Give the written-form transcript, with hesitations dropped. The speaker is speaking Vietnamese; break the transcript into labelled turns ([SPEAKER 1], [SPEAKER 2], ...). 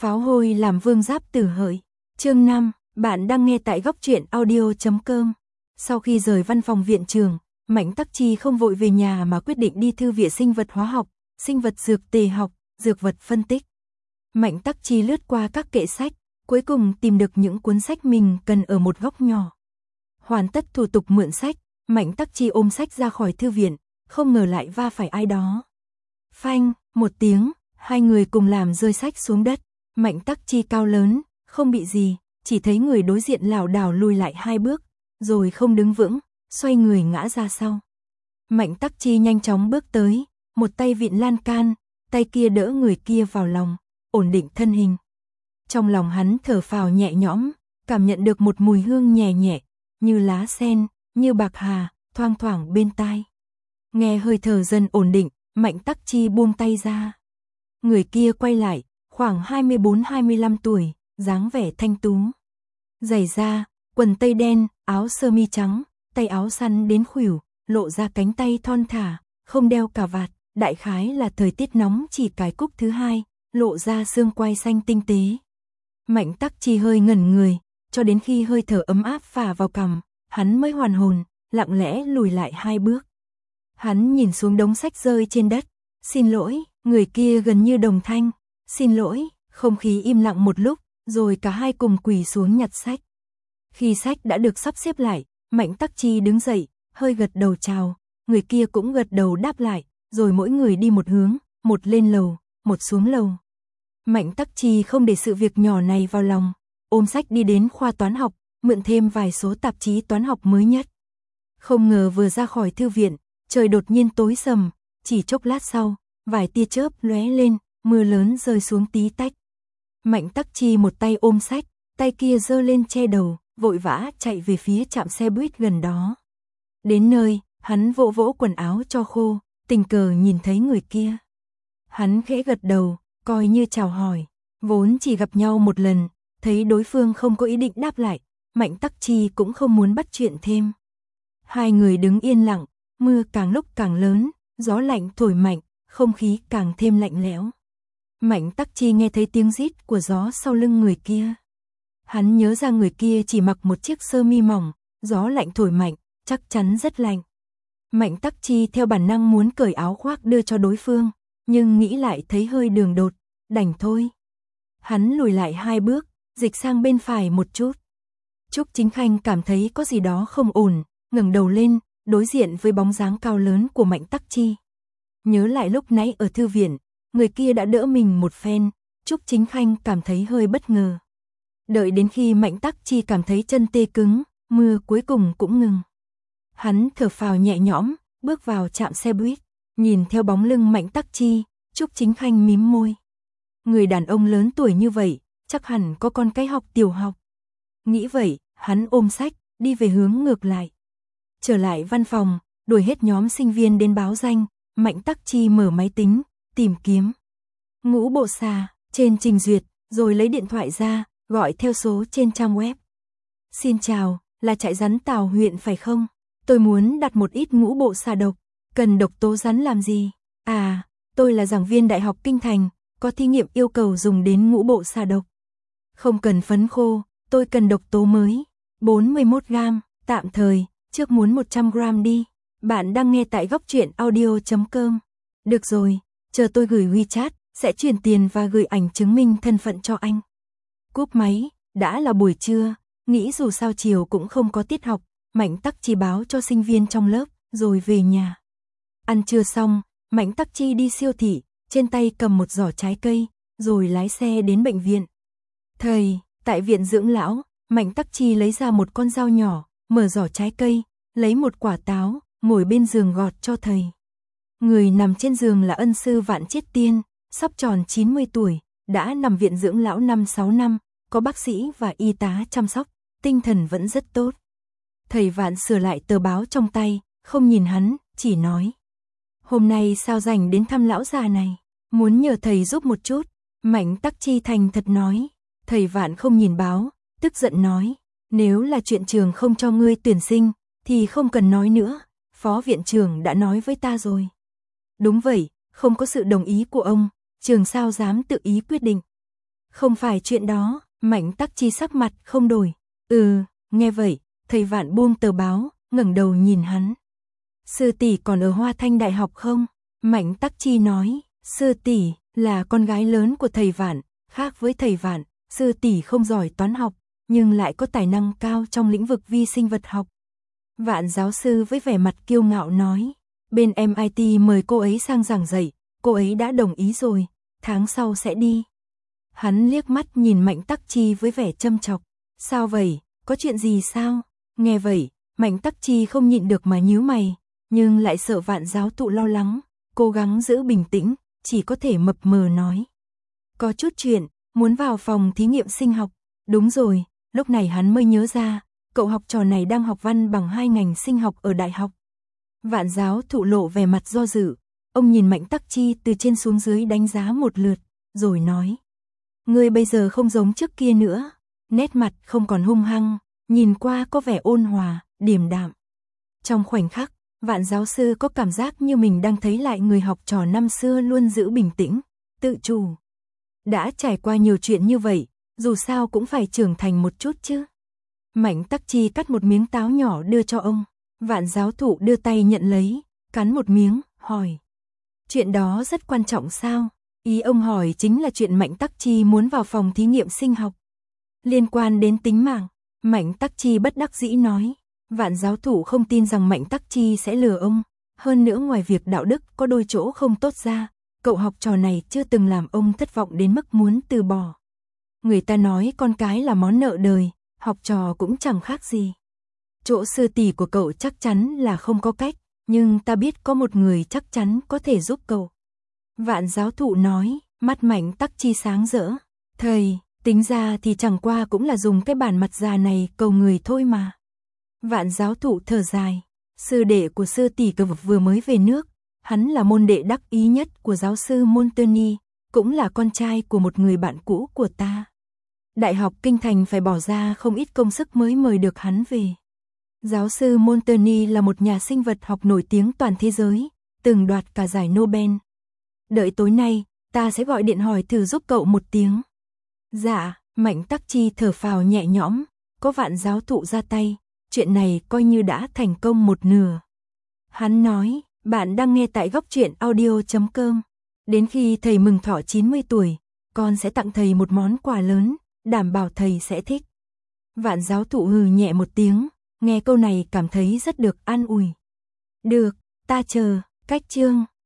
[SPEAKER 1] Pháo hôi làm vương giáp tử hợi. Chương 5, bạn đang nghe tại góc truyện audio.com. Sau khi rời văn phòng viện trường, Mạnh Tắc Chi không vội về nhà mà quyết định đi thư viện sinh vật hóa học, sinh vật dược tề học, dược vật phân tích. Mạnh Tắc Chi lướt qua các kệ sách, cuối cùng tìm được những cuốn sách mình cần ở một góc nhỏ. Hoàn tất thủ tục mượn sách, Mạnh Tắc Chi ôm sách ra khỏi thư viện, không ngờ lại va phải ai đó. Phanh, một tiếng, hai người cùng làm rơi sách xuống đất. Mạnh Tắc Chi cao lớn, không bị gì, chỉ thấy người đối diện lảo đảo lùi lại 2 bước, rồi không đứng vững, xoay người ngã ra sau. Mạnh Tắc Chi nhanh chóng bước tới, một tay vịn lan can, tay kia đỡ người kia vào lòng, ổn định thân hình. Trong lòng hắn thở phào nhẹ nhõm, cảm nhận được một mùi hương nhẹ nhẹ, như lá sen, như bạc hà, thoang thoảng bên tai. Nghe hơi thở dần ổn định, Mạnh Tắc Chi buông tay ra. Người kia quay lại, khoảng 24-25 tuổi, dáng vẻ thanh tú. Giày da, quần tây đen, áo sơ mi trắng, tay áo săn đến khuỷu, lộ ra cánh tay thon thả, không đeo cà vạt, đại khái là thời tiết nóng chỉ cài cúc thứ hai, lộ ra xương quai xanh tinh tế. Mạnh Tắc Chi hơi ngẩn người, cho đến khi hơi thở ấm áp phả vào cằm, hắn mới hoàn hồn, lặng lẽ lùi lại 2 bước. Hắn nhìn xuống đống sách rơi trên đất, xin lỗi, người kia gần như đồng thanh, xin lỗi, không khí im lặng một lúc, rồi cả hai cùng quỳ xuống nhặt sách. Khi sách đã được sắp xếp lại, Mạnh Tắc Chi đứng dậy, hơi gật đầu chào, người kia cũng gật đầu đáp lại, rồi mỗi người đi một hướng, một lên lầu, một xuống lầu. Mạnh Tắc Chi không để sự việc nhỏ này vào lòng, ôm sách đi đến khoa toán học, mượn thêm vài số tạp chí toán học mới nhất. Không ngờ vừa ra khỏi thư viện, trời đột nhiên tối sầm, chỉ chốc lát sau, vài tia chớp lóe lên, mưa lớn rơi xuống tí tách. Mạnh Tắc Chi một tay ôm sách, tay kia giơ lên che đầu, vội vã chạy về phía trạm xe buýt gần đó. Đến nơi, hắn vỗ vỗ quần áo cho khô, tình cờ nhìn thấy người kia. Hắn khẽ gật đầu, coi như chào hỏi, vốn chỉ gặp nhau một lần, thấy đối phương không có ý định đáp lại, Mạnh Tắc Chi cũng không muốn bắt chuyện thêm. Hai người đứng yên lặng, mưa càng lúc càng lớn, gió lạnh thổi mạnh, không khí càng thêm lạnh lẽo. Mạnh Tắc Chi nghe thấy tiếng rít của gió sau lưng người kia. Hắn nhớ ra người kia chỉ mặc một chiếc sơ mi mỏng, gió lạnh thổi mạnh, chắc chắn rất lạnh. Mạnh Tắc Chi theo bản năng muốn cởi áo khoác đưa cho đối phương, nhưng nghĩ lại thấy hơi đường đột, đành thôi. Hắn lùi lại 2 bước, dịch sang bên phải một chút. Trúc Chính Khanh cảm thấy có gì đó không ổn, ngẩng đầu lên, đối diện với bóng dáng cao lớn của Mạnh Tắc Chi. Nhớ lại lúc nãy ở thư viện, người kia đã đỡ mình một phen, Trúc Chính Khanh cảm thấy hơi bất ngờ. Đợi đến khi Mạnh Tắc Chi cảm thấy chân tê cứng, mưa cuối cùng cũng ngừng. Hắn thở phào nhẹ nhõm, bước vào trạm xe buýt, nhìn theo bóng lưng Mạnh Tắc Chi, Trúc Chính Khanh mím môi. Người đàn ông lớn tuổi như vậy, chắc hẳn có con cái học tiểu học. Nghĩ vậy, hắn ôm sách, đi về hướng ngược lại. Trở lại văn phòng, đuổi hết nhóm sinh viên đến báo danh, Mạnh Tắc Chi mở máy tính, tìm kiếm. Ngũ Bộ Xà, trên trình duyệt, rồi lấy điện thoại ra, gọi theo số trên trang web. Xin chào, là trại rắn Tào huyện phải không? Tôi muốn đặt một ít ngũ bộ xà độc, cần độc tố rắn làm gì? À, tôi là giảng viên Đại học Kinh Thành, có thí nghiệm yêu cầu dùng đến ngũ bộ xà độc. Không cần phấn khô, tôi cần độc tố mới, 41 gram, tạm thời, trước muốn 100 gram đi. Bạn đang nghe tại góc truyện audio.com. Được rồi, chờ tôi gửi WeChat, sẽ chuyển tiền và gửi ảnh chứng minh thân phận cho anh. Cúp máy, đã là buổi trưa, nghĩ dù sao chiều cũng không có tiết học, Mạnh Tắc Chi báo cho sinh viên trong lớp, rồi về nhà. Ăn trưa xong, Mạnh Tắc Chi đi siêu thị, trên tay cầm một giỏ trái cây, rồi lái xe đến bệnh viện. Tại viện dưỡng lão, Mạnh Tắc Chi lấy ra một con dao nhỏ, mở giỏ trái cây, lấy một quả táo, ngồi bên giường gọt cho thầy. Người nằm trên giường là ân sư Vạn Chiết Tiên, sắp tròn 90 tuổi, đã nằm viện dưỡng lão 5-6 năm, có bác sĩ và y tá chăm sóc, tinh thần vẫn rất tốt. Thầy Vạn sửa lại tờ báo trong tay, không nhìn hắn, chỉ nói. Hôm nay sao rảnh đến thăm lão già này, muốn nhờ thầy giúp một chút. Mạnh Tắc Chi thành thật nói. Thầy Vạn không nhìn báo, tức giận nói. Nếu là chuyện trường không cho ngươi tuyển sinh, thì không cần nói nữa, phó viện trưởng đã nói với ta rồi. Đúng vậy, không có sự đồng ý của ông, trường sao dám tự ý quyết định. Không phải chuyện đó, Mạnh Tắc Chi sắc mặt không đổi. Nghe vậy, thầy Vạn buông tờ báo, ngẩng đầu nhìn hắn. Sư tỷ còn ở Hoa Thanh Đại học không? Mạnh Tắc Chi nói, sư tỷ là con gái lớn của thầy Vạn, khác với thầy Vạn, sư tỷ không giỏi toán học, nhưng lại có tài năng cao trong lĩnh vực vi sinh vật học. Vạn giáo sư với vẻ mặt kiêu ngạo nói, bên MIT mời cô ấy sang giảng dạy, cô ấy đã đồng ý rồi, tháng sau sẽ đi. Hắn liếc mắt nhìn Mạnh Tắc Chi với vẻ châm chọc, sao vậy, có chuyện gì sao? Nghe vậy, Mạnh Tắc Chi không nhịn được mà nhíu mày, nhưng lại sợ Vạn giáo thụ lo lắng, cố gắng giữ bình tĩnh, chỉ có thể mập mờ nói. Có chút chuyện, muốn vào phòng thí nghiệm sinh học, đúng rồi, lúc này hắn mới nhớ ra, cậu học trò này đang học văn bằng 2 ngành sinh học ở đại học. Vạn giáo thụ lộ vẻ mặt do dự, ông nhìn Mạnh Tắc Chi từ trên xuống dưới đánh giá một lượt, rồi nói. Ngươi bây giờ không giống trước kia nữa, nét mặt không còn hung hăng, nhìn qua có vẻ ôn hòa, điềm đạm. Trong khoảnh khắc, Vạn giáo sư có cảm giác như mình đang thấy lại người học trò năm xưa luôn giữ bình tĩnh, tự chủ. Đã trải qua nhiều chuyện như vậy, dù sao cũng phải trưởng thành một chút chứ. Mạnh Tắc Chi cắt một miếng táo nhỏ đưa cho ông, Vạn giáo thụ đưa tay nhận lấy, cắn một miếng, hỏi. Chuyện đó rất quan trọng sao? Ý ông hỏi chính là chuyện Mạnh Tắc Chi muốn vào phòng thí nghiệm sinh học. Liên quan đến tính mạng, Mạnh Tắc Chi bất đắc dĩ nói. Vạn giáo thụ không tin rằng Mạnh Tắc Chi sẽ lừa ông. Hơn nữa ngoài việc đạo đức có đôi chỗ không tốt ra, cậu học trò này chưa từng làm ông thất vọng đến mức muốn từ bỏ. Người ta nói con cái là món nợ đời, học trò cũng chẳng khác gì. Chỗ sư tỷ của cậu chắc chắn là không có cách, nhưng ta biết có một người chắc chắn có thể giúp cậu. Vạn giáo thụ nói, mắt Mạnh Tắc Chi sáng rỡ. Thầy, tính ra thì chẳng qua cũng là dùng cái bản mặt già này cầu người thôi mà. Vạn giáo thụ thở dài, sư đệ của sư tỷ vừa mới về nước, hắn là môn đệ đắc ý nhất của giáo sư Montoni, cũng là con trai của một người bạn cũ của ta. Đại học Kinh Thành phải bỏ ra không ít công sức mới mời được hắn về. Giáo sư Montoni là một nhà sinh vật học nổi tiếng toàn thế giới, từng đoạt cả giải Nobel. Đợi tối nay, ta sẽ gọi điện hỏi thử giúp cậu một tiếng. Dạ, Mạnh Tắc Chi thở phào nhẹ nhõm, có Vạn giáo thụ ra tay, chuyện này coi như đã thành công một nửa. Hắn nói, bạn đang nghe tại Góc Truyện Audio.com. Đến khi thầy mừng thọ 90 tuổi, con sẽ tặng thầy một món quà lớn, đảm bảo thầy sẽ thích. Vạn giáo thụ hừ nhẹ một tiếng, nghe câu này cảm thấy rất được an ủi. Được, ta chờ, cách chương.